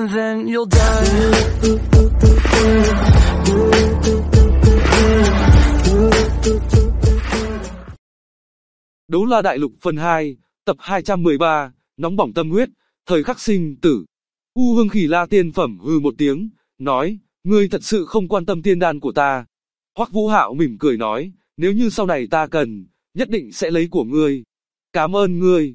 and then you'll die. Đấu La Đại Lục phần 2, tập 213, nóng bỏng tâm huyết, thời khắc sinh tử. U Hương Khỉ La Tiên Phẩm hừ một tiếng, nói, ngươi thật sự không quan tâm tiên đan của ta. Hoắc Vũ Hạo mỉm cười nói, nếu như sau này ta cần, nhất định sẽ lấy của ngươi. Cảm ơn ngươi,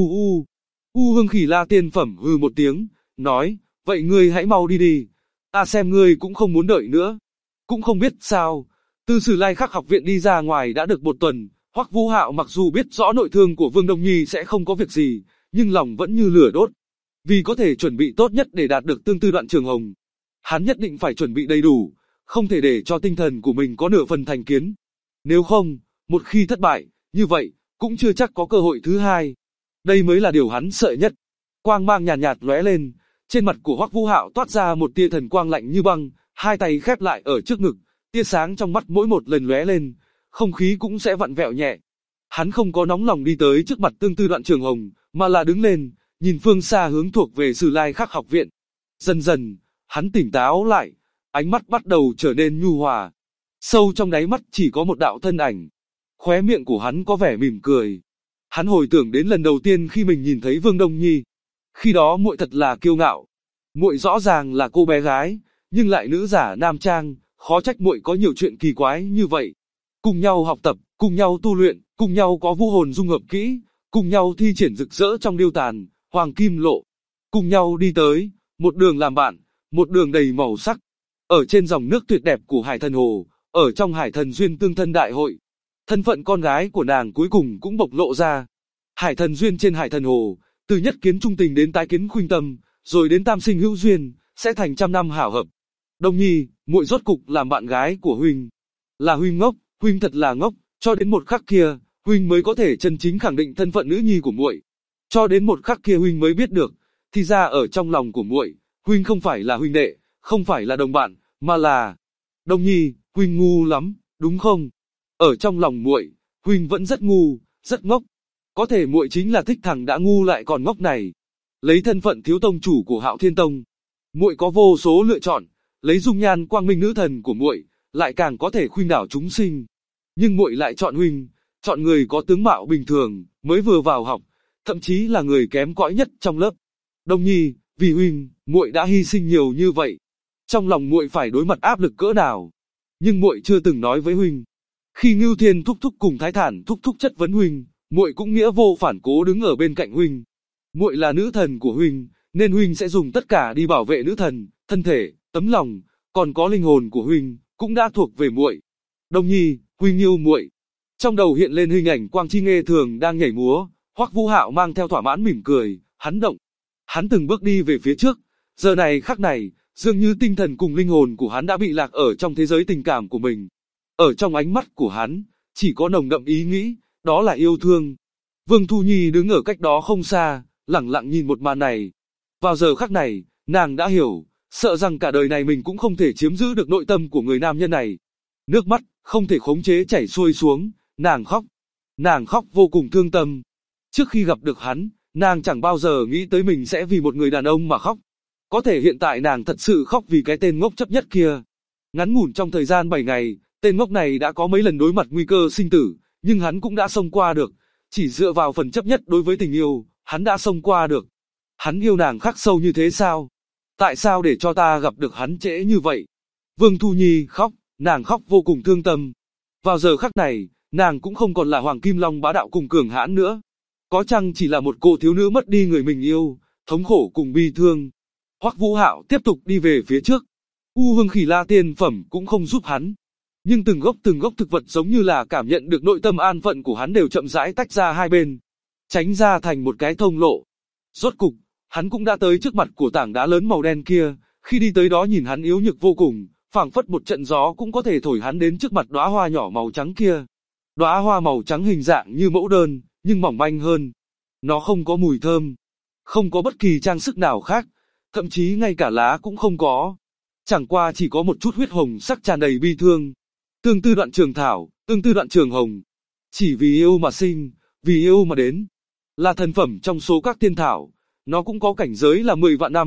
U Hương Khỉ La Tiên Phẩm hừ một tiếng, nói, vậy ngươi hãy mau đi đi. Ta xem ngươi cũng không muốn đợi nữa. Cũng không biết sao, từ Sử Lai Khắc học viện đi ra ngoài đã được một tuần, Hoắc Vũ Hạo mặc dù biết rõ nội thương của Vương Đông Nhi sẽ không có việc gì, nhưng lòng vẫn như lửa đốt. Vì có thể chuẩn bị tốt nhất để đạt được tương tư Đoạn Trường Hồng, hắn nhất định phải chuẩn bị đầy đủ, không thể để cho tinh thần của mình có nửa phần thành kiến. Nếu không, một khi thất bại, như vậy, cũng chưa chắc có cơ hội thứ hai. Đây mới là điều hắn sợ nhất. Quang mang nhàn nhạt lóe lên, trên mặt của Hoắc Vũ Hạo toát ra một tia thần quang lạnh như băng, hai tay khép lại ở trước ngực, tia sáng trong mắt mỗi một lần lóe lên, không khí cũng sẽ vặn vẹo nhẹ. Hắn không có nóng lòng đi tới trước mặt tương tư Đoạn Trường Hồng, mà là đứng lên, nhìn phương xa hướng thuộc về Sử Lai Khắc học viện. Dần dần, hắn tỉnh táo lại, ánh mắt bắt đầu trở nên nhu hòa. Sâu trong đáy mắt chỉ có một đạo thân ảnh. Khóe miệng của hắn có vẻ mỉm cười. Hắn hồi tưởng đến lần đầu tiên khi mình nhìn thấy Vương Đông Nhi. Khi đó muội thật là kiêu ngạo. Muội rõ ràng là cô bé gái, nhưng lại nữ giả nam trang, khó trách muội có nhiều chuyện kỳ quái như vậy. Cùng nhau học tập, cùng nhau tu luyện, cùng nhau có vũ hồn dung hợp kỹ, cùng nhau thi triển rực rỡ trong điêu tàn, hoàng kim lộ. Cùng nhau đi tới, một đường làm bạn, một đường đầy màu sắc. Ở trên dòng nước tuyệt đẹp của Hải Thần Hồ, ở trong Hải Thần Duyên tương thân đại hội, thân phận con gái của nàng cuối cùng cũng bộc lộ ra. Hải Thần Duyên trên Hải Thần Hồ, từ nhất kiến trung tình đến tái kiến khuynh tâm, rồi đến tam sinh hữu duyên, sẽ thành trăm năm hảo hợp. Đông Nhi, muội rốt cục làm bạn gái của huynh. Là huynh ngốc, huynh thật là ngốc, cho đến một khắc kia, huynh mới có thể chân chính khẳng định thân phận nữ nhi của muội. Cho đến một khắc kia huynh mới biết được, thì ra ở trong lòng của muội, huynh không phải là huynh đệ, không phải là đồng bạn, mà là... Đông Nhi, huynh ngu lắm, đúng không? Ở trong lòng muội, huynh vẫn rất ngu, rất ngốc. Có thể muội chính là thích thằng đã ngu lại còn ngốc này. Lấy thân phận thiếu tông chủ của Hạo Thiên Tông, muội có vô số lựa chọn, lấy dung nhan quang minh nữ thần của muội, lại càng có thể khuynh đảo chúng sinh. Nhưng muội lại chọn huynh, chọn người có tướng mạo bình thường, mới vừa vào học, thậm chí là người kém cỏi nhất trong lớp. Đông Nhi, vì huynh, muội đã hy sinh nhiều như vậy. Trong lòng muội phải đối mặt áp lực cỡ nào. Nhưng muội chưa từng nói với huynh. Khi Ngưu Thiên thúc thúc cùng Thái Thản thúc thúc chất vấn huynh, muội cũng nghĩa vô phản cố đứng ở bên cạnh huynh. Muội là nữ thần của huynh, nên huynh sẽ dùng tất cả đi bảo vệ nữ thần, thân thể, tấm lòng, còn có linh hồn của huynh cũng đã thuộc về muội. Đông Nhi, huynh yêu muội. Trong đầu hiện lên hình ảnh Quang Chi Nghê thường đang nhảy múa, Hoắc Vũ Hạo mang theo thỏa mãn mỉm cười, hắn động. Hắn từng bước đi về phía trước, giờ này khắc này, dường như tinh thần cùng linh hồn của hắn đã bị lạc ở trong thế giới tình cảm của mình. Ở trong ánh mắt của hắn, chỉ có nồng đậm ý nghĩ, đó là yêu thương. Vương Thu Nhi đứng ở cách đó không xa, lẳng lặng nhìn một màn này. Vào giờ khắc này, nàng đã hiểu, sợ rằng cả đời này mình cũng không thể chiếm giữ được nội tâm của người nam nhân này. Nước mắt, không thể khống chế chảy xuôi xuống, nàng khóc. Nàng khóc vô cùng thương tâm. Trước khi gặp được hắn, nàng chẳng bao giờ nghĩ tới mình sẽ vì một người đàn ông mà khóc. Có thể hiện tại nàng thật sự khóc vì cái tên ngốc chấp nhất kia. Ngắn ngủn trong thời gian 7 ngày, tên ngốc này đã có mấy lần đối mặt nguy cơ sinh tử, nhưng hắn cũng đã xông qua được. Chỉ dựa vào phần chấp nhất đối với tình yêu, hắn đã xông qua được. Hắn yêu nàng khắc sâu như thế sao? Tại sao để cho ta gặp được hắn trễ như vậy? Vương Thu Nhi khóc, nàng khóc vô cùng thương tâm. Vào giờ khắc này, nàng cũng không còn là Hoàng Kim Long bá đạo cùng cường hãn nữa. Có chăng chỉ là một cô thiếu nữ mất đi người mình yêu, thống khổ cùng bi thương. Hoắc Vũ Hạo tiếp tục đi về phía trước. U Hương Khỉ La Tiên Phẩm cũng không giúp hắn. Nhưng từng gốc thực vật giống như là cảm nhận được nội tâm an phận của hắn đều chậm rãi tách ra hai bên, tránh ra thành một cái thông lộ. Rốt cục, hắn cũng đã tới trước mặt của tảng đá lớn màu đen kia, khi đi tới đó nhìn hắn yếu nhược vô cùng, phảng phất một trận gió cũng có thể thổi hắn đến trước mặt đóa hoa nhỏ màu trắng kia. Đóa hoa màu trắng hình dạng như mẫu đơn, nhưng mỏng manh hơn. Nó không có mùi thơm, không có bất kỳ trang sức nào khác, thậm chí ngay cả lá cũng không có. Chẳng qua chỉ có một chút huyết hồng sắc tràn đầy bi thương. Tương tư Đoạn Trường Thảo, tương tư Đoạn Trường Hồng. Chỉ vì yêu mà sinh, vì yêu mà đến. Là thần phẩm trong số các tiên thảo, nó cũng có cảnh giới là 10 vạn năm,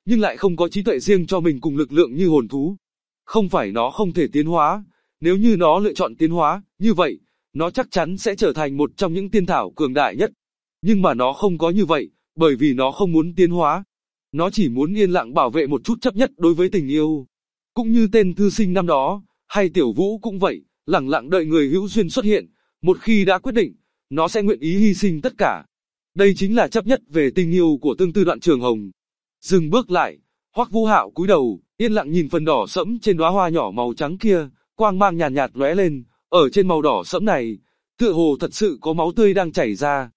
nhưng lại không có trí tuệ riêng cho mình cùng lực lượng như hồn thú. Không phải nó không thể tiến hóa, nếu như nó lựa chọn tiến hóa, như vậy, nó chắc chắn sẽ trở thành một trong những tiên thảo cường đại nhất. Nhưng mà nó không có như vậy, bởi vì nó không muốn tiến hóa. Nó chỉ muốn yên lặng bảo vệ một chút chấp nhất đối với tình yêu. Cũng như tên thư sinh năm đó, hay Tiểu Vũ cũng vậy, lẳng lặng đợi người hữu duyên xuất hiện. Một khi đã quyết định, nó sẽ nguyện ý hy sinh tất cả. Đây chính là chấp nhất về tình yêu của Tương Tư Đoạn Trường Hồng. Dừng bước lại, Hoắc Vũ Hạo cúi đầu, yên lặng nhìn phần đỏ sẫm trên đóa hoa nhỏ màu trắng kia, quang mang nhàn nhạt lóe lên, ở trên màu đỏ sẫm này, tựa hồ thật sự có máu tươi đang chảy ra.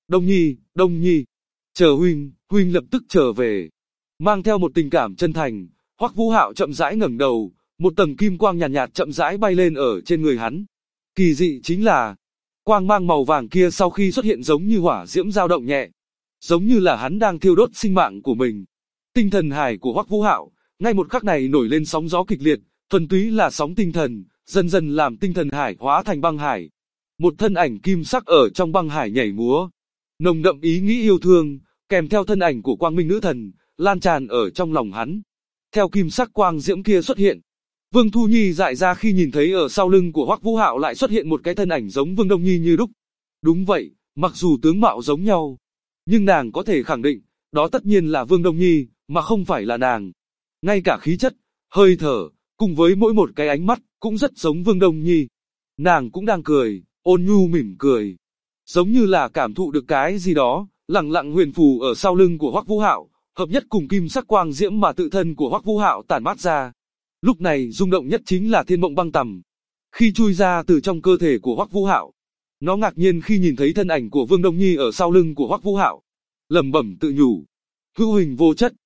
Đông Nhi, chờ huynh lập tức trở về. Mang theo một tình cảm chân thành, Hoắc Vũ Hạo chậm rãi ngẩng đầu, một tầng kim quang nhàn nhạt chậm rãi bay lên ở trên người hắn. Kỳ dị chính là, quang mang màu vàng kia sau khi xuất hiện giống như hỏa diễm dao động nhẹ, giống như là hắn đang thiêu đốt sinh mạng của mình. Tinh thần hải của Hoắc Vũ Hạo, ngay một khắc này nổi lên sóng gió kịch liệt, thuần túy là sóng tinh thần, dần dần làm tinh thần hải hóa thành băng hải. Một thân ảnh kim sắc ở trong băng hải nhảy múa, nồng đậm ý nghĩ yêu thương, kèm theo thân ảnh của Quang Minh nữ thần, lan tràn ở trong lòng hắn. Theo kim sắc quang diễm kia xuất hiện, Vương Thu Nhi dại ra khi nhìn thấy ở sau lưng của Hoắc Vũ Hạo lại xuất hiện một cái thân ảnh giống Vương Đông Nhi như đúc. Đúng vậy, mặc dù tướng mạo giống nhau, nhưng nàng có thể khẳng định, đó tất nhiên là Vương Đông Nhi, mà không phải là nàng. Ngay cả khí chất, hơi thở, cùng với mỗi một cái ánh mắt, cũng rất giống Vương Đông Nhi. Nàng cũng đang cười, ôn nhu mỉm cười, giống như là cảm thụ được cái gì đó, lẳng lặng huyền phù ở sau lưng của Hoắc Vũ Hạo, hợp nhất cùng kim sắc quang diễm mà tự thân của Hoắc Vũ Hạo tản mát ra. Lúc này rung động nhất chính là Thiên Mộng Băng Tầm. Khi chui ra từ trong cơ thể của Hoắc Vũ Hạo, nó ngạc nhiên khi nhìn thấy thân ảnh của Vương Đông Nhi ở sau lưng của Hoắc Vũ Hạo, lẩm bẩm tự nhủ: hữu hình vô chất,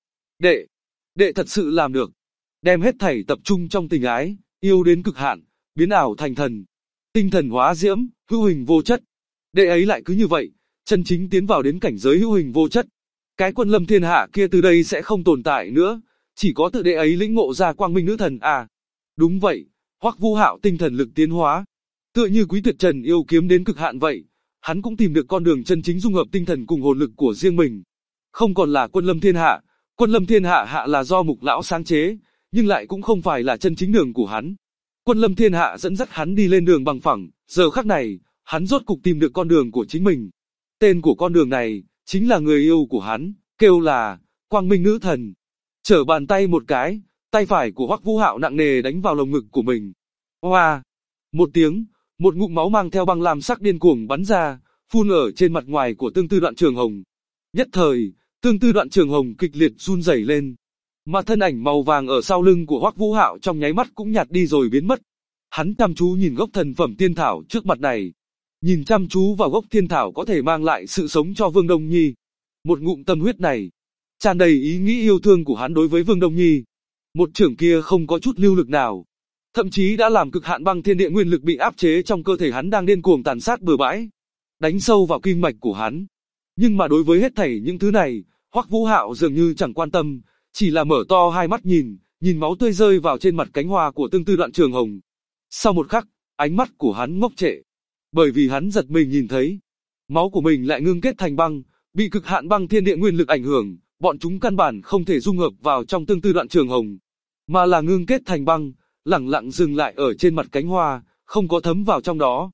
đệ thật sự làm được, đem hết thảy tập trung trong tình ái, yêu đến cực hạn, biến ảo thành thần, tinh thần hóa diễm, hữu hình vô chất. Đệ ấy lại cứ như vậy, chân chính tiến vào đến cảnh giới hữu hình vô chất. Cái Quân Lâm thiên hạ kia từ đây sẽ không tồn tại nữa, chỉ có tự đệ ấy lĩnh ngộ ra Quang Minh nữ thần à. Đúng vậy, Hoắc Vũ Hạo tinh thần lực tiến hóa, tựa như Quý Tuyệt Trần yêu kiếm đến cực hạn vậy, hắn cũng tìm được con đường chân chính dung hợp tinh thần cùng hồn lực của riêng mình. Không còn là Quân Lâm thiên hạ, Quân Lâm thiên hạ là do Mục lão sáng chế, nhưng lại cũng không phải là chân chính đường của hắn. Quân Lâm thiên hạ dẫn dắt hắn đi lên đường bằng phẳng, giờ khắc này, hắn rốt cục tìm được con đường của chính mình. Tên của con đường này, chính là người yêu của hắn, kêu là Quang Minh nữ thần. Trở bàn tay một cái, tay phải của Hoắc Vũ Hạo nặng nề đánh vào lồng ngực của mình. Hoa! Một tiếng, một ngụm máu mang theo băng lam sắc điên cuồng bắn ra, phun ở trên mặt ngoài của Tương Tư Đoạn Trường Hồng. Nhất thời, Tương Tư Đoạn Trường Hồng kịch liệt run rẩy lên, mà thân ảnh màu vàng ở sau lưng của Hoắc Vũ Hạo trong nháy mắt cũng nhạt đi rồi biến mất. Hắn chăm chú nhìn gốc thần phẩm tiên thảo trước mặt này, nhìn chăm chú vào gốc thiên thảo có thể mang lại sự sống cho Vương Đông Nhi. Một ngụm tâm huyết này, tràn đầy ý nghĩ yêu thương của hắn đối với Vương Đông Nhi. Một chưởng kia không có chút lưu lực nào, thậm chí đã làm cực hạn băng thiên địa nguyên lực bị áp chế trong cơ thể hắn đang điên cuồng tàn sát bừa bãi, đánh sâu vào kinh mạch của hắn. Nhưng mà đối với hết thảy những thứ này, Hoắc Vũ Hạo dường như chẳng quan tâm, chỉ là mở to hai mắt nhìn máu tươi rơi vào trên mặt cánh hoa của Tương Tư Đoạn Trường Hồng. Sau một khắc, ánh mắt của hắn ngốc trệ, bởi vì hắn giật mình nhìn thấy, máu của mình lại ngưng kết thành băng, bị cực hạn băng thiên địa nguyên lực ảnh hưởng, bọn chúng căn bản không thể dung hợp vào trong Tương Tư Đoạn Trường Hồng, mà là ngưng kết thành băng, lẳng lặng dừng lại ở trên mặt cánh hoa, không có thấm vào trong đó.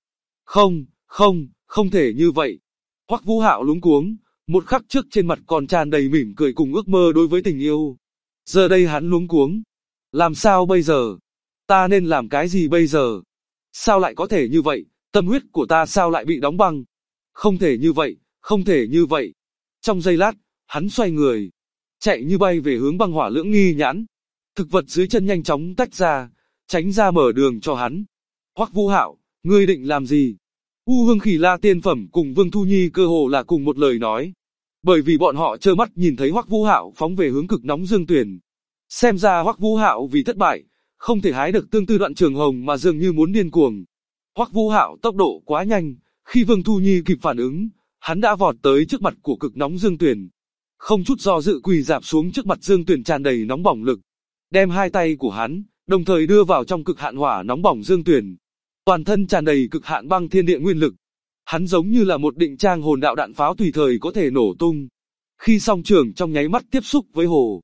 Không thể như vậy. Hoắc Vũ Hạo luống cuống, một khắc trước trên mặt còn tràn đầy mỉm cười cùng ước mơ đối với tình yêu. Giờ đây hắn luống cuống. Làm sao bây giờ? Ta nên làm cái gì bây giờ? Sao lại có thể như vậy? Tâm huyết của ta sao lại bị đóng băng? Không thể như vậy. Trong giây lát, hắn xoay người, chạy như bay về hướng băng hỏa lưỡng nghi nhãn. Thực vật dưới chân nhanh chóng tách ra, tránh ra mở đường cho hắn. Hoắc Vũ Hạo, ngươi định làm gì? U Hương Khỉ La tiên phẩm cùng Vương Thu Nhi cơ hồ là cùng một lời nói, bởi vì bọn họ trơ mắt nhìn thấy Hoắc Vũ Hạo phóng về hướng cực nóng dương tuyển. Xem ra Hoắc Vũ Hạo vì thất bại, không thể hái được Tương Tư Đoạn Trường Hồng mà dường như muốn điên cuồng. Hoắc Vũ Hạo tốc độ quá nhanh, khi Vương Thu Nhi kịp phản ứng, hắn đã vọt tới trước mặt của cực nóng dương tuyển, không chút do dự quỳ rạp xuống trước mặt dương tuyển tràn đầy nóng bỏng lực, đem hai tay của hắn đồng thời đưa vào trong cực hạn hỏa nóng bỏng dương tuyển, toàn thân tràn đầy cực hạn băng thiên địa nguyên lực. Hắn giống như là một định trang hồn đạo đạn pháo tùy thời có thể nổ tung. Khi song trường trong nháy mắt tiếp xúc với hồ,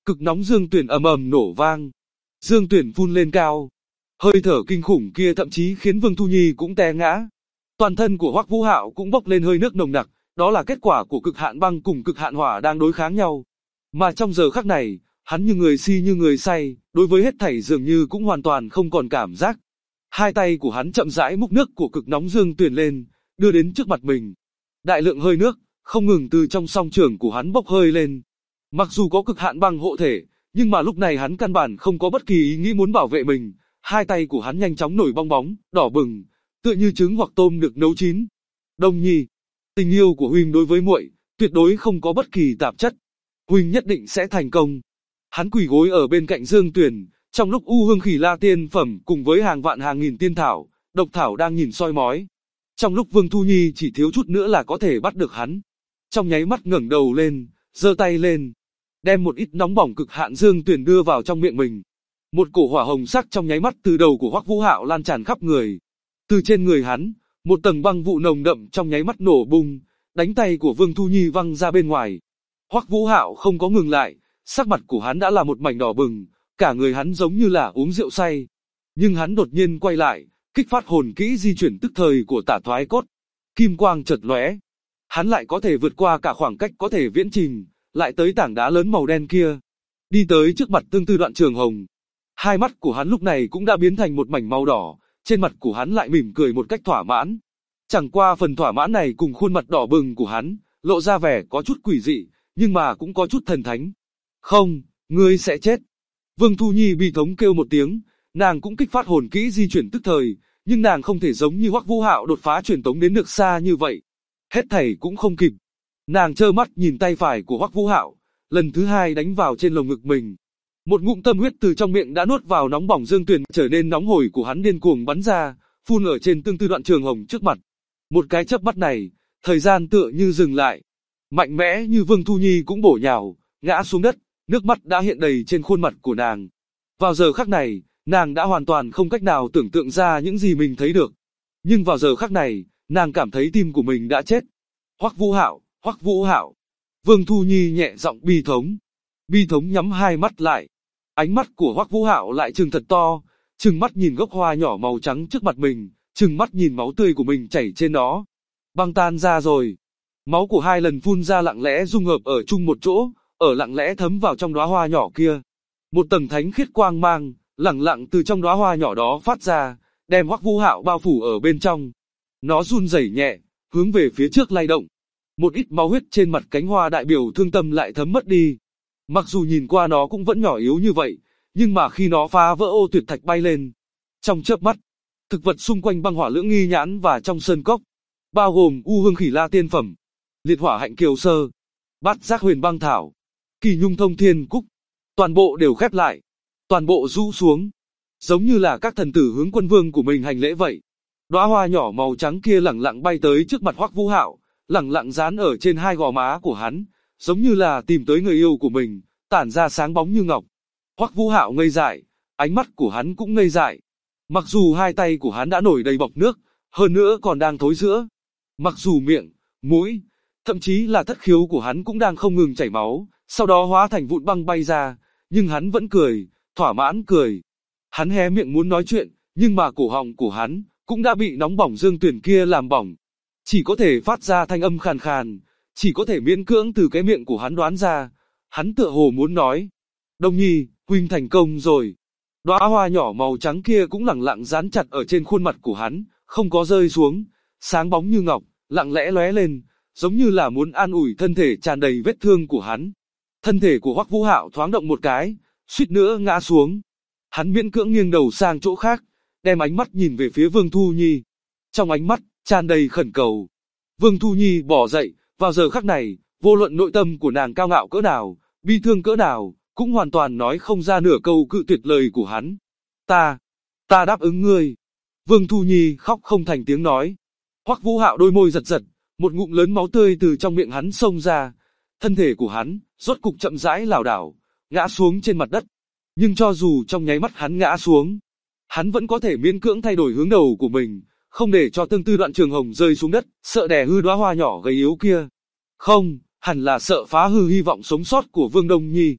cực nóng dương tuyển ầm ầm nổ vang. Dương tuyển phun lên cao. Hơi thở kinh khủng kia thậm chí khiến Vương Thu Nhi cũng té ngã. Toàn thân của Hoắc Vũ Hạo cũng bốc lên hơi nước nồng nặc, đó là kết quả của cực hạn băng cùng cực hạn hỏa đang đối kháng nhau. Mà trong giờ khắc này, hắn như người si như người say, đối với hết thảy dường như cũng hoàn toàn không còn cảm giác. Hai tay của hắn chậm rãi múc nước của cực nóng dương tuyển lên, đưa đến trước mặt mình. Đại lượng hơi nước không ngừng từ trong song trường của hắn bốc hơi lên. Mặc dù có cực hạn băng hộ thể, nhưng mà lúc này hắn căn bản không có bất kỳ ý nghĩ muốn bảo vệ mình. Hai tay của hắn nhanh chóng nổi bong bóng, đỏ bừng, tựa như trứng hoặc tôm được nấu chín. Đông Nhi, tình yêu của huynh đối với muội tuyệt đối không có bất kỳ tạp chất. Huynh nhất định sẽ thành công. Hắn quỳ gối ở bên cạnh Dương Tuyền, trong lúc U Hương Khỉ La tiên phẩm cùng với hàng vạn hàng nghìn tiên thảo, độc thảo đang nhìn soi mói. Trong lúc Vương Thu Nhi chỉ thiếu chút nữa là có thể bắt được hắn. Trong nháy mắt ngẩng đầu lên, giơ tay lên, đem một ít nóng bỏng cực hạn Dương Tuyền đưa vào trong miệng mình. Một cổ hỏa hồng sắc trong nháy mắt từ đầu của Hoắc Vũ Hạo lan tràn khắp người. Từ trên người hắn, một tầng băng vụ nồng đậm trong nháy mắt nổ bung, đánh tay của Vương Thu Nhi văng ra bên ngoài. Hoắc Vũ Hạo không có ngừng lại, sắc mặt của hắn đã là một mảnh đỏ bừng, cả người hắn giống như là uống rượu say. Nhưng hắn đột nhiên quay lại, kích phát hồn kỹ di chuyển tức thời của Tả Thoái Cốt. Kim quang chợt lóe, hắn lại có thể vượt qua cả khoảng cách có thể viễn trình, lại tới tảng đá lớn màu đen kia, đi tới trước mặt Tương Tư Đoạn Trường Hồng. Hai mắt của hắn lúc này cũng đã biến thành một mảnh màu đỏ, trên mặt của hắn lại mỉm cười một cách thỏa mãn. Chẳng qua phần thỏa mãn này cùng khuôn mặt đỏ bừng của hắn, lộ ra vẻ có chút quỷ dị, nhưng mà cũng có chút thần thánh. Không, ngươi sẽ chết. Vương Thu Nhi bi thống kêu một tiếng, nàng cũng kích phát hồn kỹ di chuyển tức thời, nhưng nàng không thể giống như Hoắc Vũ Hạo đột phá truyền tống đến được xa như vậy. Hết thảy cũng không kịp. Nàng trơ mắt nhìn tay phải của Hoắc Vũ Hạo, lần thứ hai đánh vào trên lồng ngực mình. Một ngụm tâm huyết từ trong miệng đã nuốt vào nóng bỏng dương tuyền trở nên nóng hổi của hắn điên cuồng bắn ra, phun ở trên Tương Tư Đoạn Trường Hồng trước mặt. Một cái chớp mắt này, thời gian tựa như dừng lại. Mạnh mẽ như Vương Thu Nhi cũng bổ nhào, ngã xuống đất, nước mắt đã hiện đầy trên khuôn mặt của nàng. Vào giờ khắc này, nàng đã hoàn toàn không cách nào tưởng tượng ra những gì mình thấy được. Nhưng vào giờ khắc này, nàng cảm thấy tim của mình đã chết. Hoắc Vũ Hạo, Hoắc Vũ Hạo. Vương Thu Nhi nhẹ giọng bi thống. Bi thống nhắm hai mắt lại. Ánh mắt của Hoắc Vũ Hạo lại trừng thật to, trừng mắt nhìn gốc hoa nhỏ màu trắng trước mặt mình, trừng mắt nhìn máu tươi của mình chảy trên nó. Băng tan ra rồi. Máu của hai lần phun ra lặng lẽ dung hợp ở chung một chỗ, ở lặng lẽ thấm vào trong đóa hoa nhỏ kia. Một tầng thánh khiết quang mang, lẳng lặng từ trong đóa hoa nhỏ đó phát ra, đem Hoắc Vũ Hạo bao phủ ở bên trong. Nó run rẩy nhẹ, hướng về phía trước lay động. Một ít máu huyết trên mặt cánh hoa đại biểu thương tâm lại thấm mất đi. Mặc dù nhìn qua nó cũng vẫn nhỏ yếu như vậy, nhưng mà khi nó phá vỡ ô tuyệt thạch bay lên, trong chớp mắt, thực vật xung quanh băng hỏa lưỡng nghi nhãn và trong sơn cốc, bao gồm U Hương Khỉ La tiên phẩm, liệt hỏa hạnh kiều sơ, bát giác huyền băng thảo, kỳ nhung thông thiên cúc, toàn bộ đều khép lại, toàn bộ rũ xuống, giống như là các thần tử hướng quân vương của mình hành lễ vậy. Đóa hoa nhỏ màu trắng kia lẳng lặng bay tới trước mặt Hoắc Vũ Hạo, lẳng lặng dán ở trên hai gò má của hắn, giống như là tìm tới người yêu của mình, tản ra sáng bóng như ngọc. Hoắc Vũ Hạo ngây dại, ánh mắt của hắn cũng ngây dại. Mặc dù hai tay của hắn đã nổi đầy bọt nước, hơn nữa còn đang thối rữa. Mặc dù miệng, mũi, thậm chí là thất khiếu của hắn cũng đang không ngừng chảy máu, sau đó hóa thành vụn băng bay ra, nhưng hắn vẫn cười, thỏa mãn cười. Hắn hé miệng muốn nói chuyện, nhưng mà cổ họng của hắn cũng đã bị nóng bỏng dương tuyển kia làm bỏng. Chỉ có thể phát ra thanh âm khàn khàn, chỉ có thể miễn cưỡng từ cái miệng của hắn đoán ra. Hắn tựa hồ muốn nói, Đông Nhi, huynh thành công rồi. Đóa hoa nhỏ màu trắng kia cũng lẳng lặng dán chặt ở trên khuôn mặt của hắn, không có rơi xuống, sáng bóng như ngọc, lặng lẽ lóe lên, giống như là muốn an ủi thân thể tràn đầy vết thương của hắn. Thân thể của Hoắc Vũ Hạo thoáng động một cái, suýt nữa ngã xuống. Hắn miễn cưỡng nghiêng đầu sang chỗ khác, đem ánh mắt nhìn về phía Vương Thu Nhi. Trong ánh mắt tràn đầy khẩn cầu. Vương Thu Nhi bỏ dậy, vào giờ khắc này, vô luận nội tâm của nàng cao ngạo cỡ nào, bi thương cỡ nào, cũng hoàn toàn nói không ra nửa câu cự tuyệt lời của hắn. Ta đáp ứng ngươi. Vương Thu Nhi khóc không thành tiếng nói. Hoắc Vũ Hạo đôi môi giật giật, một ngụm lớn máu tươi từ trong miệng hắn xông ra. Thân thể của hắn, rốt cục chậm rãi lảo đảo, ngã xuống trên mặt đất. Nhưng cho dù trong nháy mắt hắn ngã xuống, hắn vẫn có thể miễn cưỡng thay đổi hướng đầu của mình, không để cho Tương Tư Đoạn Trường Hồng rơi xuống đất, sợ đè hư đóa hoa nhỏ gầy yếu kia. Không, hẳn là sợ phá hư hy vọng sống sót của Vương Đông Nhi.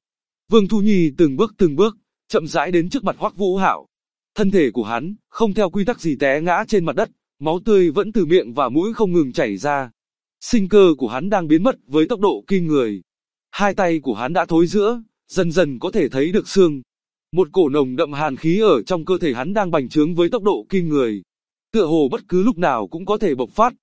Vương Thu Nhi từng bước, chậm rãi đến trước mặt Hoắc Vũ Hạo. Thân thể của hắn, không theo quy tắc gì té ngã trên mặt đất, máu tươi vẫn từ miệng và mũi không ngừng chảy ra. Sinh cơ của hắn đang biến mất với tốc độ kinh người. Hai tay của hắn đã thối rữa, dần dần có thể thấy được xương. Một cổ nồng đậm hàn khí ở trong cơ thể hắn đang bành trướng với tốc độ kinh người. Tựa hồ bất cứ lúc nào cũng có thể bộc phát.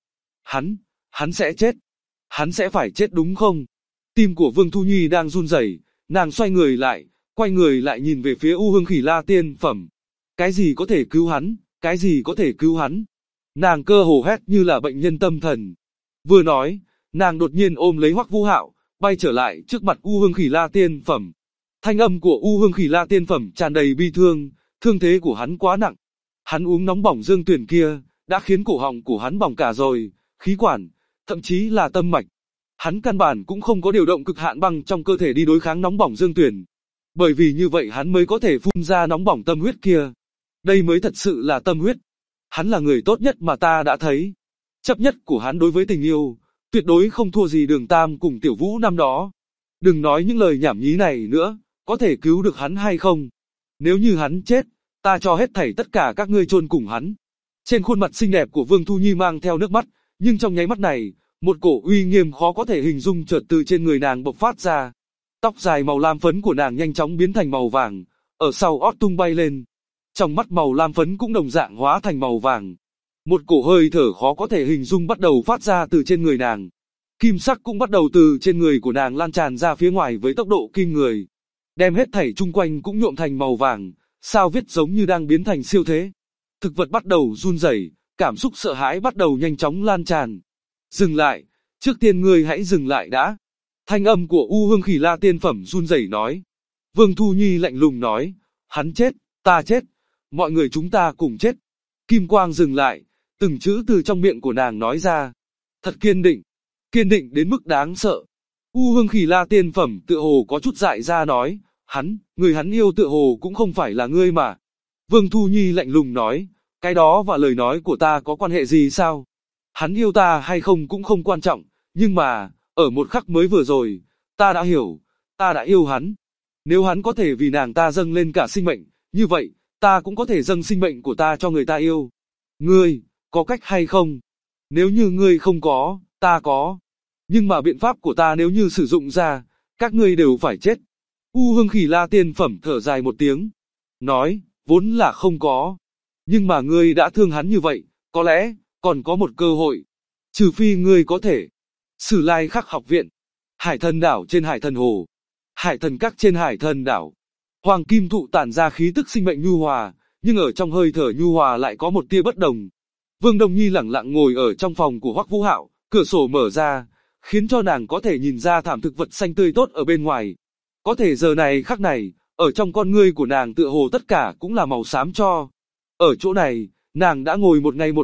Hắn sẽ chết. Hắn sẽ phải chết đúng không? Tim của Vương Thu Nhi đang run rẩy, nàng xoay người lại, quay người lại nhìn về phía U Hương Khỉ La tiên phẩm. Cái gì có thể cứu hắn? Cái gì có thể cứu hắn? Nàng cơ hồ hét như là bệnh nhân tâm thần. Vừa nói, nàng đột nhiên ôm lấy Hoắc Vũ Hạo, bay trở lại trước mặt U Hương Khỉ La tiên phẩm. Thanh âm của U Hương Khỉ La tiên phẩm tràn đầy bi thương, thương thế của hắn quá nặng. Hắn uống nóng bỏng dương tuyển kia, đã khiến cổ họng của hắn bỏng cả rồi, khí quản, thậm chí là tâm mạch. Hắn căn bản cũng không có điều động cực hạn băng trong cơ thể đi đối kháng nóng bỏng dương tuyển. Bởi vì như vậy hắn mới có thể phun ra nóng bỏng tâm huyết kia. Đây mới thật sự là tâm huyết. Hắn là người tốt nhất mà ta đã thấy. Chấp nhất của hắn đối với tình yêu, tuyệt đối không thua gì Đường Tam cùng Tiểu Vũ năm đó. Đừng nói những lời nhảm nhí này nữa, có thể cứu được hắn hay không? Nếu như hắn chết, ta cho hết thảy tất cả các ngươi chôn cùng hắn. Trên khuôn mặt xinh đẹp của Vương Thu Nhi mang theo nước mắt, nhưng trong nháy mắt này, một cổ uy nghiêm khó có thể hình dung chợt từ trên người nàng bộc phát ra. Tóc dài màu lam phấn của nàng nhanh chóng biến thành màu vàng, ở sau ót tung bay lên. Trong mắt màu lam phấn cũng đồng dạng hóa thành màu vàng. Một cổ hơi thở khó có thể hình dung bắt đầu phát ra từ trên người nàng. Kim sắc cũng bắt đầu từ trên người của nàng lan tràn ra phía ngoài với tốc độ kinh người. Đem hết thảy chung quanh cũng nhuộm thành màu vàng, sao viết giống như đang biến thành siêu thế. Thực vật bắt đầu run rẩy, cảm xúc sợ hãi bắt đầu nhanh chóng lan tràn. Dừng lại, trước tiên ngươi hãy dừng lại đã. Thanh âm của U Hương Khỉ La tiên phẩm run rẩy nói. Vương Thu Nhi lạnh lùng nói, hắn chết, ta chết, mọi người chúng ta cùng chết. Kim quang dừng lại, từng chữ từ trong miệng của nàng nói ra. Thật kiên định đến mức đáng sợ. U Hương Khỉ La tiên phẩm tựa hồ có chút dại ra nói, người hắn yêu tựa hồ cũng không phải là ngươi mà. Vương Thu Nhi lạnh lùng nói, cái đó và lời nói của ta có quan hệ gì sao? Hắn yêu ta hay không cũng không quan trọng, nhưng mà, ở một khắc mới vừa rồi, ta đã hiểu, ta đã yêu hắn. Nếu hắn có thể vì nàng ta dâng lên cả sinh mệnh, như vậy, ta cũng có thể dâng sinh mệnh của ta cho người ta yêu. Ngươi, có cách hay không? Nếu như ngươi không có, ta có. Nhưng mà biện pháp của ta nếu như sử dụng ra, các ngươi đều phải chết. U Hương Khỉ La tiên phẩm thở dài một tiếng, nói, vốn là không có. Nhưng mà ngươi đã thương hắn như vậy, có lẽ, còn có một cơ hội. Trừ phi ngươi có thể. Sử Lai Khắc học viện. Hải thần đảo trên Hải thần hồ. Hải thần các trên Hải thần đảo. Hoàng kim thụ tản ra khí tức sinh mệnh nhu hòa, nhưng ở trong hơi thở nhu hòa lại có một tia bất đồng. Vương Đông Nhi lẳng lặng ngồi ở trong phòng của Hoắc Vũ Hạo, cửa sổ mở ra, khiến cho nàng có thể nhìn ra thảm thực vật xanh tươi tốt ở bên ngoài. Có thể giờ này khắc này, ở trong con ngươi của nàng tựa hồ tất cả cũng là màu xám cho. Ở chỗ này, nàng đã ngồi một ngày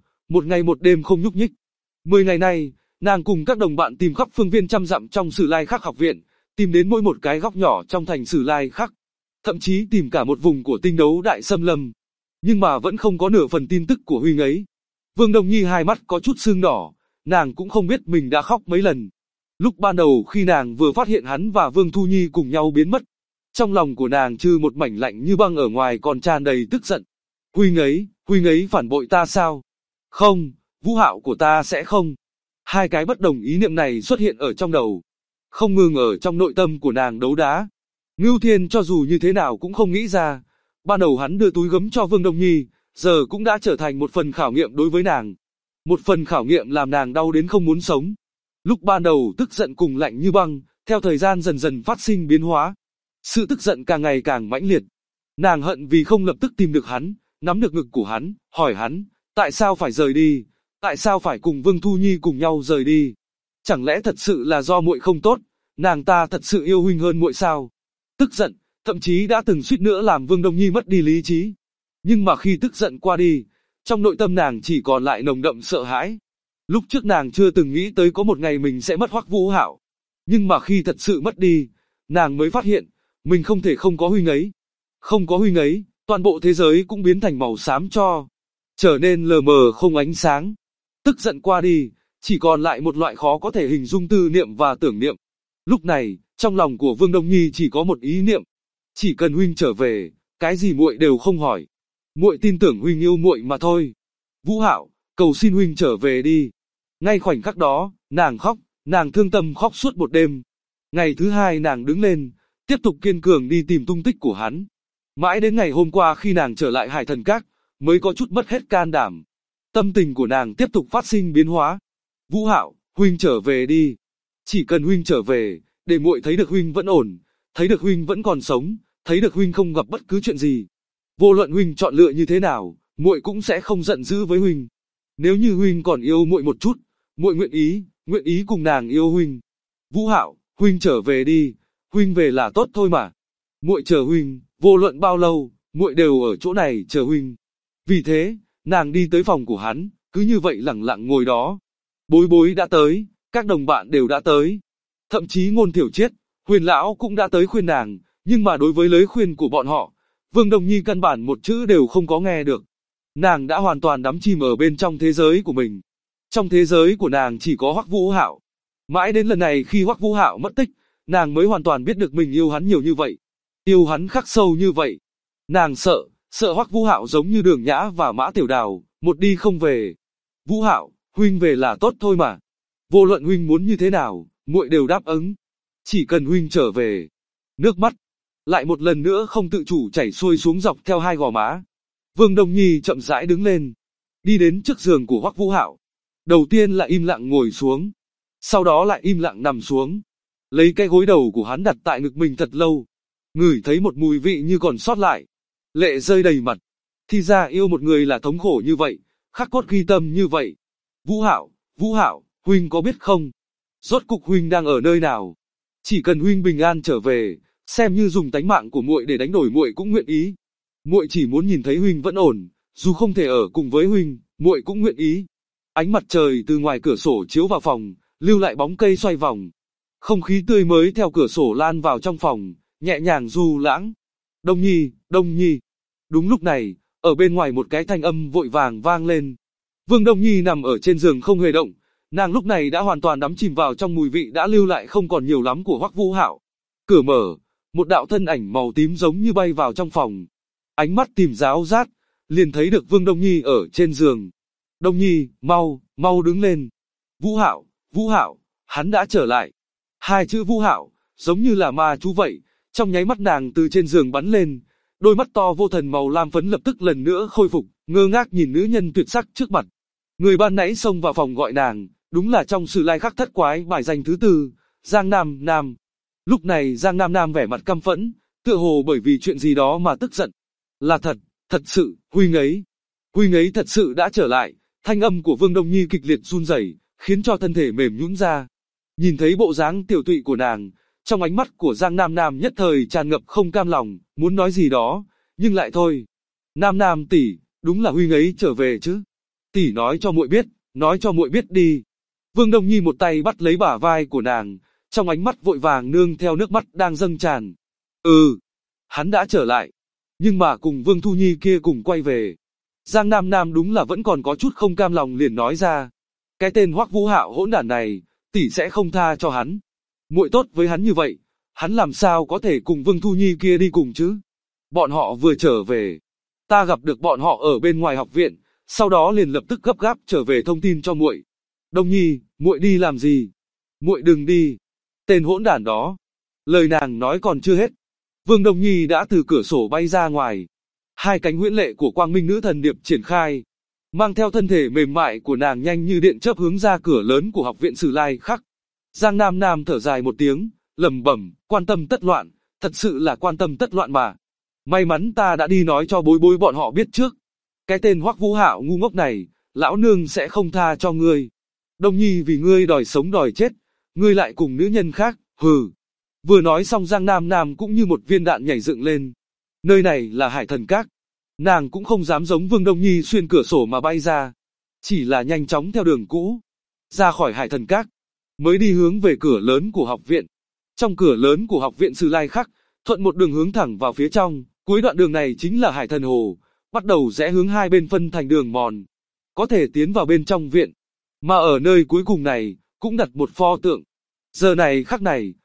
một đêm không nhúc nhích. 10 ngày nay, nàng cùng các đồng bạn tìm khắp phương viên trăm dặm trong Sử Lai Khắc học viện, tìm đến mỗi một cái góc nhỏ trong thành Sử Lai Khắc, thậm chí tìm cả một vùng của tinh đấu đại xâm lâm. Nhưng mà vẫn không có nửa phần tin tức của Huy Ngấy. Vương Đông Nhi hai mắt có chút sưng đỏ, nàng cũng không biết mình đã khóc mấy lần. Lúc ban đầu khi nàng vừa phát hiện hắn và Vương Thu Nhi cùng nhau biến mất, trong lòng của nàng trừ một mảnh lạnh như băng ở ngoài còn tràn đầy tức giận. Huy Ngấy phản bội ta sao? Không, Vũ Hạo của ta sẽ không. Hai cái bất đồng ý niệm này xuất hiện ở trong đầu, không ngừng ở trong nội tâm của nàng đấu đá. Ngưu Thiên cho dù như thế nào cũng không nghĩ ra, ban đầu hắn đưa túi gấm cho Vương Đông Nhi, giờ cũng đã trở thành một phần khảo nghiệm đối với nàng. Một phần khảo nghiệm làm nàng đau đến không muốn sống. Lúc ban đầu tức giận cùng lạnh như băng, theo thời gian dần dần phát sinh biến hóa. Sự tức giận càng ngày càng mãnh liệt. Nàng hận vì không lập tức tìm được hắn, nắm được ngực của hắn, hỏi hắn, tại sao phải rời đi, tại sao phải cùng Vương Thu Nhi cùng nhau rời đi. Chẳng lẽ thật sự là do muội không tốt, nàng ta thật sự yêu huynh hơn muội sao? Tức giận, thậm chí đã từng suýt nữa làm Vương Đông Nhi mất đi lý trí. Nhưng mà khi tức giận qua đi, trong nội tâm nàng chỉ còn lại nồng đậm sợ hãi. Lúc trước nàng chưa từng nghĩ tới có một ngày mình sẽ mất Hoắc Vũ Hạo. Nhưng mà khi thật sự mất đi, nàng mới phát hiện, mình không thể không có Huy Ngấy. Không có Huy Ngấy, toàn bộ thế giới cũng biến thành màu xám cho, trở nên lờ mờ không ánh sáng. Tức giận qua đi, chỉ còn lại một loại khó có thể hình dung tư niệm và tưởng niệm. Lúc này, Trong lòng của Vương Đông Nhi chỉ có một ý niệm, chỉ cần huynh trở về, cái gì muội đều không hỏi. Muội tin tưởng huynh yêu muội mà thôi. Vũ Hạo, cầu xin huynh trở về đi. Ngay khoảnh khắc đó, nàng khóc, nàng thương tâm khóc suốt một đêm. Ngày thứ hai nàng đứng lên, tiếp tục kiên cường đi tìm tung tích của hắn. Mãi đến ngày hôm qua khi nàng trở lại Hải Thần Các, mới có chút mất hết can đảm. Tâm tình của nàng tiếp tục phát sinh biến hóa. Vũ Hạo, huynh trở về đi. Chỉ cần huynh trở về, để muội thấy được huynh vẫn ổn, thấy được huynh vẫn còn sống, thấy được huynh không gặp bất cứ chuyện gì. Vô luận huynh chọn lựa như thế nào, muội cũng sẽ không giận dữ với huynh. Nếu như huynh còn yêu muội một chút, muội nguyện ý cùng nàng yêu huynh. Vũ Hạo, huynh trở về đi, huynh về là tốt thôi mà. Muội chờ huynh, vô luận bao lâu, muội đều ở chỗ này chờ huynh. Vì thế, nàng đi tới phòng của hắn, cứ như vậy lặng lặng ngồi đó. Bối Bối đã tới, các đồng bạn đều đã tới. Thậm chí Ngôn Thiểu Triết, Huyền lão cũng đã tới khuyên nàng, nhưng mà đối với lời khuyên của bọn họ, Vương Đông Nhi căn bản một chữ đều không có nghe được. Nàng đã hoàn toàn đắm chìm ở bên trong thế giới của mình. Trong thế giới của nàng chỉ có Hoắc Vũ Hạo. Mãi đến lần này khi Hoắc Vũ Hạo mất tích, nàng mới hoàn toàn biết được mình yêu hắn nhiều như vậy. Yêu hắn khắc sâu như vậy. Nàng sợ Hoắc Vũ Hạo giống như Đường Nhã và Mã Tiểu Đào, một đi không về. Vũ Hạo, huynh về là tốt thôi mà. Vô luận huynh muốn như thế nào, muội đều đáp ứng. Chỉ cần huynh trở về. Nước mắt lại một lần nữa không tự chủ chảy xuôi xuống dọc theo hai gò má. Vương Đông Nhi chậm rãi đứng lên, đi đến trước giường của Hoắc Vũ Hạo. Đầu tiên là im lặng ngồi xuống, sau đó lại im lặng nằm xuống, lấy cái gối đầu của hắn đặt tại ngực mình thật lâu, ngửi thấy một mùi vị như còn sót lại, lệ rơi đầy mặt. Thì ra yêu một người là thống khổ như vậy, khắc cốt ghi tâm như vậy. Vũ Hạo, huynh có biết không? Rốt cục huynh đang ở nơi nào? Chỉ cần huynh bình an trở về, xem như dùng tánh mạng của muội để đánh đổi muội cũng nguyện ý. Muội chỉ muốn nhìn thấy huynh vẫn ổn, dù không thể ở cùng với huynh, muội cũng nguyện ý. Ánh mặt trời từ ngoài cửa sổ chiếu vào phòng, lưu lại bóng cây xoay vòng. Không khí tươi mới theo cửa sổ lan vào trong phòng, nhẹ nhàng du lãng. Đông Nhi, Đông Nhi. Đúng lúc này, ở bên ngoài một cái thanh âm vội vàng vang lên. Vương Đông Nhi nằm ở trên giường không hề động, nàng lúc này đã hoàn toàn đắm chìm vào trong mùi vị đã lưu lại không còn nhiều lắm của Hoắc Vũ Hạo. Cửa mở, một đạo thân ảnh màu tím giống như bay vào trong phòng. Ánh mắt tìm giáo rát, liền thấy được Vương Đông Nhi ở trên giường. Đông Nhi, mau đứng lên. Vũ Hạo, hắn đã trở lại. Hai chữ Vũ Hạo, giống như là ma chú vậy, trong nháy mắt nàng từ trên giường bắn lên, đôi mắt to vô thần màu lam phấn lập tức lần nữa khôi phục, ngơ ngác nhìn nữ nhân tuyệt sắc trước mặt. Người ban nãy xông vào phòng gọi nàng, đúng là trong Sử Lai Khắc Thất Quái bài danh thứ 4, Giang Nam Nam. Lúc này Giang Nam Nam vẻ mặt căm phẫn, tựa hồ bởi vì chuyện gì đó mà tức giận. Là thật sự, huynh ấy thật sự đã trở lại. Thanh âm của Vương Đông Nhi kịch liệt run rẩy, khiến cho thân thể mềm nhũn ra. Nhìn thấy bộ dáng tiểu tụy của nàng, trong ánh mắt của Giang Nam Nam nhất thời tràn ngập không cam lòng, muốn nói gì đó, nhưng lại thôi. Nam Nam tỷ, đúng là huynh ấy trở về chứ? Tỷ nói cho muội biết đi. Vương Đông Nhi một tay bắt lấy bả vai của nàng, trong ánh mắt vội vàng nương theo nước mắt đang dâng tràn. Hắn đã trở lại, nhưng mà cùng Vương Thu Nhi kia cùng quay về. Giang Nam Nam đúng là vẫn còn có chút không cam lòng liền nói ra. Cái tên Hoắc Vũ Hạo hỗn đản này, tỷ sẽ không tha cho hắn. Muội tốt với hắn như vậy, hắn làm sao có thể cùng Vương Thu Nhi kia đi cùng chứ? Bọn họ vừa trở về, ta gặp được bọn họ ở bên ngoài học viện, sau đó liền lập tức gấp gáp trở về thông tin cho muội. Đông Nhi, muội đi làm gì? Muội đừng đi. Tên hỗn đản đó. Lời nàng nói còn chưa hết, Vương Đông Nhi đã từ cửa sổ bay ra ngoài. Hai cánh huyễn lệ của Quang Minh Nữ Thần Điệp triển khai, mang theo thân thể mềm mại của nàng nhanh như điện chớp hướng ra cửa lớn của học viện Sử Lai Khắc. Giang Nam Nam thở dài một tiếng, lẩm bẩm, quan tâm tất loạn, thật sự là quan tâm tất loạn mà. May mắn ta đã đi nói cho Bối Bối bọn họ biết trước. Cái tên Hoắc Vũ Hạo ngu ngốc này, lão nương sẽ không tha cho ngươi. Đông Nhi vì ngươi đòi sống đòi chết, ngươi lại cùng nữ nhân khác, hừ. Vừa nói xong Giang Nam Nam cũng như một viên đạn nhảy dựng lên. Nơi này là Hải Thần Các. Nàng cũng không dám giống Vương Đông Nhi xuyên cửa sổ mà bay ra. Chỉ là nhanh chóng theo đường cũ. Ra khỏi Hải Thần Các, mới đi hướng về cửa lớn của học viện. Trong cửa lớn của học viện Sử Lai Khắc, thuận một đường hướng thẳng vào phía trong. Cuối đoạn đường này chính là Hải Thần Hồ. Bắt đầu rẽ hướng hai bên phân thành đường mòn. Có thể tiến vào bên trong viện. Mà ở nơi cuối cùng này, cũng đặt một pho tượng. Giờ này khắc này,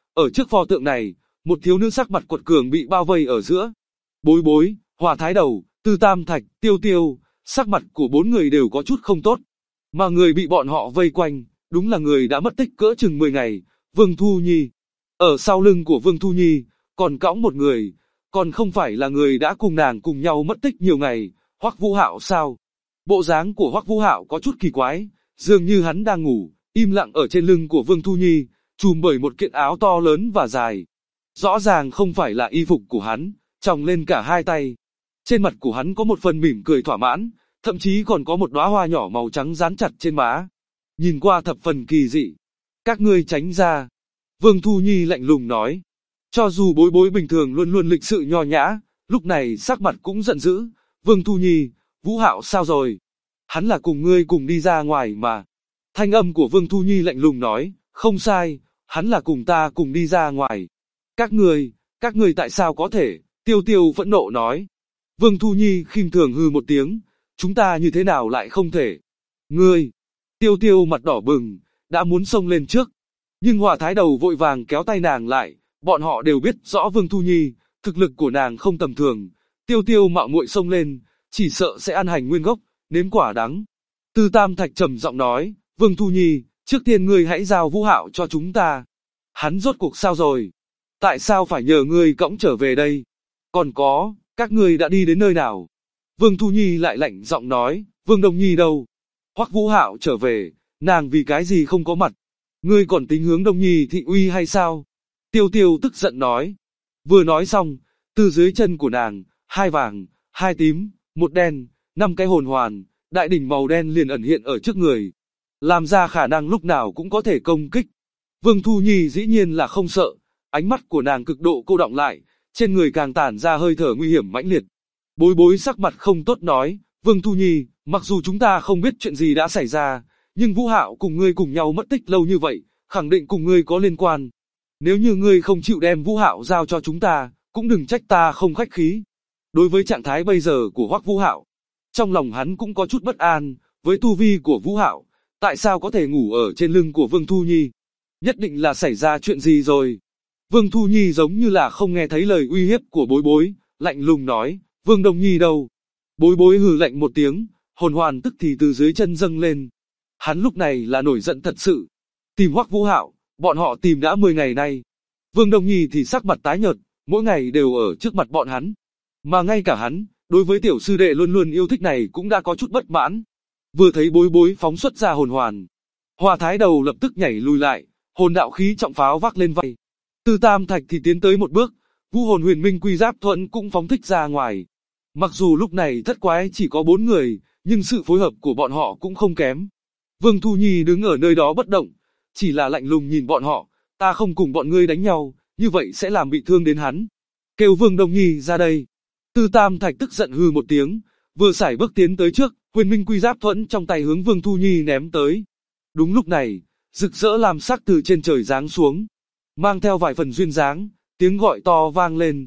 Ở trước pho tượng này, một thiếu nữ sắc mặt quật cường bị bao vây ở giữa. Bối Bối, Hỏa Thái Đầu, Tư Tam Thạch, Tiêu Tiêu, sắc mặt của bốn người đều có chút không tốt. Mà người bị bọn họ vây quanh, đúng là người đã mất tích cỡ chừng 10 ngày, Vương Thu Nhi. Ở sau lưng của Vương Thu Nhi, còn cõng một người, còn không phải là người đã cùng nàng cùng nhau mất tích nhiều ngày, Hoắc Vũ Hạo sao? Bộ dáng của Hoắc Vũ Hạo có chút kỳ quái, dường như hắn đang ngủ, im lặng ở trên lưng của Vương Thu Nhi, trùm bởi một kiện áo to lớn và dài. Rõ ràng không phải là y phục của hắn, tròng lên cả hai tay. Trên mặt của hắn có một phần mỉm cười thỏa mãn, thậm chí còn có một đóa hoa nhỏ màu trắng dán chặt trên má. Nhìn qua thập phần kỳ dị. Các ngươi tránh ra. Vương Thu Nhi lạnh lùng nói. Cho dù Bối Bối bình thường luôn luôn lịch sự nho nhã, lúc này sắc mặt cũng giận dữ. Vương Thu Nhi, Vũ Hạo sao rồi? Hắn là cùng ngươi cùng đi ra ngoài mà. Thanh âm của Vương Thu Nhi lạnh lùng nói, không sai, hắn là cùng ta cùng đi ra ngoài. Các ngươi tại sao có thể? Tiêu Tiêu phẫn nộ nói. Vương Thu Nhi khinh thường hừ một tiếng, chúng ta như thế nào lại không thể? Ngươi! Tiêu Tiêu mặt đỏ bừng, đã muốn xông lên trước. Nhưng Hỏa Thái Đầu vội vàng kéo tay nàng lại, bọn họ đều biết rõ Vương Thu Nhi, thực lực của nàng không tầm thường. Tiêu Tiêu mạo muội xông lên, chỉ sợ sẽ ăn hành nguyên gốc, nếm quả đắng. Tư Tam Thạch trầm giọng nói, Vương Thu Nhi, trước tiên ngươi hãy giao Vũ Hạo cho chúng ta. Hắn rốt cuộc sao rồi? Tại sao phải nhờ ngươi cõng trở về đây? Còn có, các ngươi đã đi đến nơi nào? Vương Thu Nhi lại lạnh giọng nói, Vương Đông Nhi đâu? Hoắc Vũ Hạo trở về, nàng vì cái gì không có mặt? Ngươi còn tính hướng Đông Nhi thị uy hay sao? Tiêu Tiêu tức giận nói. Vừa nói xong, từ dưới chân của nàng, hai vàng, hai tím, một đen, 5 cái hồn hoàn, đại đỉnh màu đen liền ẩn hiện ở trước người. Làm ra khả năng lúc nào cũng có thể công kích. Vương Thu Nhi dĩ nhiên là không sợ, ánh mắt của nàng cực độ cô đọng lại, trên người càng tản ra hơi thở nguy hiểm mãnh liệt. Bối Bối sắc mặt không tốt nói, Vương Thu Nhi, mặc dù chúng ta không biết chuyện gì đã xảy ra, nhưng Vũ Hạo cùng ngươi cùng nhau mất tích lâu như vậy, khẳng định cùng ngươi có liên quan. Nếu như ngươi không chịu đem Vũ Hạo giao cho chúng ta, cũng đừng trách ta không khách khí. Đối với trạng thái bây giờ của Hoắc Vũ Hạo, trong lòng hắn cũng có chút bất an, với tu vi của Vũ Hạo, tại sao có thể ngủ ở trên lưng của Vương Thu Nhi? Nhất định là xảy ra chuyện gì rồi. Vương Thu Nhi giống như là không nghe thấy lời uy hiếp của Bối Bối, lạnh lùng nói, Vương Đông Nhi đâu? Bối Bối hừ lạnh một tiếng, hồn hoàn tức thì từ dưới chân dâng lên. Hắn lúc này là nổi giận thật sự. Tìm Hoắc Vũ Hạo, bọn họ tìm đã 10 ngày nay. Vương Đông Nhi thì sắc mặt tái nhợt, mỗi ngày đều ở trước mặt bọn hắn. Mà ngay cả hắn, đối với tiểu sư đệ luôn luôn yêu thích này cũng đã có chút bất mãn. Vừa thấy Bối Bối phóng xuất ra hồn hoàn, Hỏa Thái Đầu lập tức nhảy lùi lại, hồn đạo khí trọng pháo vác lên vai. Tư Tam Thạch thì tiến tới một bước, Vũ Hồn Huyền Minh Quy Giáp Thuẫn cũng phóng thích ra ngoài. Mặc dù lúc này thất quái chỉ có 4 người, nhưng sự phối hợp của bọn họ cũng không kém. Vương Thu Nhi đứng ở nơi đó bất động, chỉ là lạnh lùng nhìn bọn họ, ta không cùng bọn ngươi đánh nhau, như vậy sẽ làm bị thương đến hắn. Kêu Vương Đông Nhi ra đây. Tư Tam Thạch tức giận hừ một tiếng, vừa sải bước tiến tới trước, Huyền Minh Quy Giáp Thuẫn trong tay hướng Vương Thu Nhi ném tới. Đúng lúc này, rực rỡ làm sắc từ trên trời giáng xuống, mang theo vài phần duyên dáng, tiếng gọi to vang lên,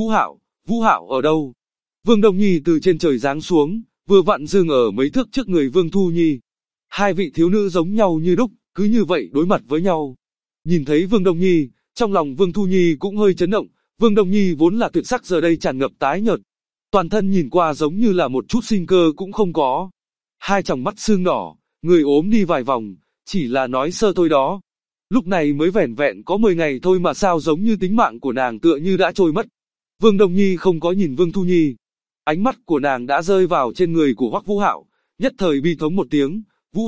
Vũ Hạo ở đâu? Vương Đông Nhi từ trên trời giáng xuống, vừa vặn dừng ở mấy thước trước người Vương Thu Nhi. Hai vị thiếu nữ giống nhau như đúc, cứ như vậy đối mặt với nhau. Nhìn thấy Vương Đông Nhi, trong lòng Vương Thu Nhi cũng hơi chấn động, Vương Đông Nhi vốn là tuyệt sắc giờ đây tràn ngập tái nhợt. Toàn thân nhìn qua giống như là một chút sinh cơ cũng không có. Hai tròng mắt sưng đỏ, người ốm đi vài vòng, chỉ là nói sơ thôi đó. Lúc này mới vẻn vẹn có 10 ngày thôi mà sao giống như tính mạng của nàng tựa như đã trôi mất. Vương Đông Nhi không có nhìn Vương Thu Nhi. Ánh mắt của nàng đã rơi vào trên người của Hoắc Vũ Hạo, nhất thời bi thống một tiếng,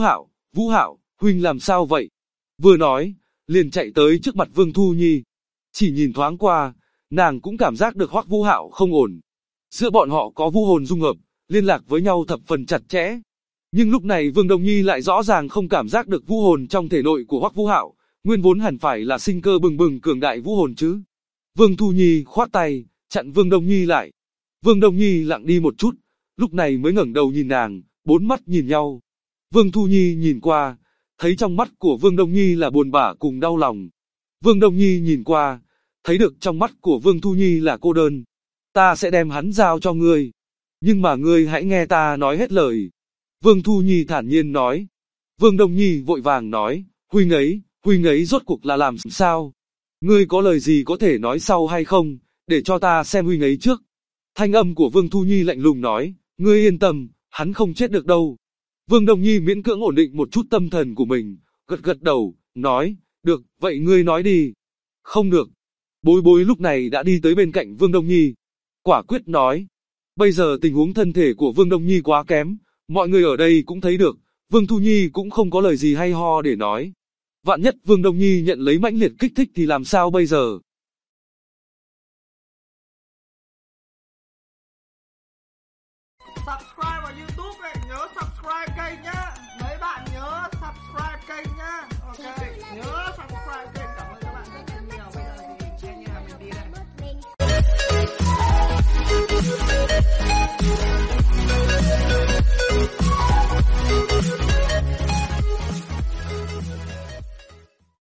Vũ Hạo, huynh làm sao vậy? Vừa nói, liền chạy tới trước mặt Vương Thu Nhi. Chỉ nhìn thoáng qua, nàng cũng cảm giác được Hoắc Vũ Hạo không ổn. Giữa bọn họ có vũ hồn dung hợp, liên lạc với nhau thập phần chặt chẽ. Nhưng lúc này Vương Đông Nhi lại rõ ràng không cảm giác được vũ hồn trong thể nội của Hoắc Vũ Hạo, nguyên vốn hẳn phải là sinh cơ bừng bừng cường đại vũ hồn chứ. Vương Thu Nhi khoát tay, chặn Vương Đông Nhi lại. Vương Đông Nhi lặng đi một chút, lúc này mới ngẩng đầu nhìn nàng, bốn mắt nhìn nhau. Vương Thu Nhi nhìn qua, thấy trong mắt của Vương Đông Nhi là buồn bã cùng đau lòng. Vương Đông Nhi nhìn qua, thấy được trong mắt của Vương Thu Nhi là cô đơn. Ta sẽ đem hắn giao cho ngươi, nhưng mà ngươi hãy nghe ta nói hết lời. Vương Thu Nhi thản nhiên nói. Vương Đông Nhi vội vàng nói, huynh ấy rốt cuộc là làm sao? Ngươi có lời gì có thể nói sau hay không, để cho ta xem huynh ấy trước. Thanh âm của Vương Thu Nhi lạnh lùng nói, ngươi yên tâm, hắn không chết được đâu. Vương Đông Nhi miễn cưỡng ổn định một chút tâm thần của mình, gật gật đầu, nói, được, vậy ngươi nói đi. Không được. Bối bối lúc này đã đi tới bên cạnh Vương Đông Nhi. Quả quyết nói, bây giờ tình huống thân thể của Vương Đông Nhi quá kém, mọi người ở đây cũng thấy được, Vương Thu Nhi cũng không có lời gì hay ho để nói. Vạn nhất Vương Đông Nhi nhận lấy mãnh liệt kích thích thì làm sao bây giờ? Subscribe vào YouTube này, nhớ subscribe kênh nhá. Mấy bạn nhớ subscribe kênh nhá. Ok, nhớ subscribe.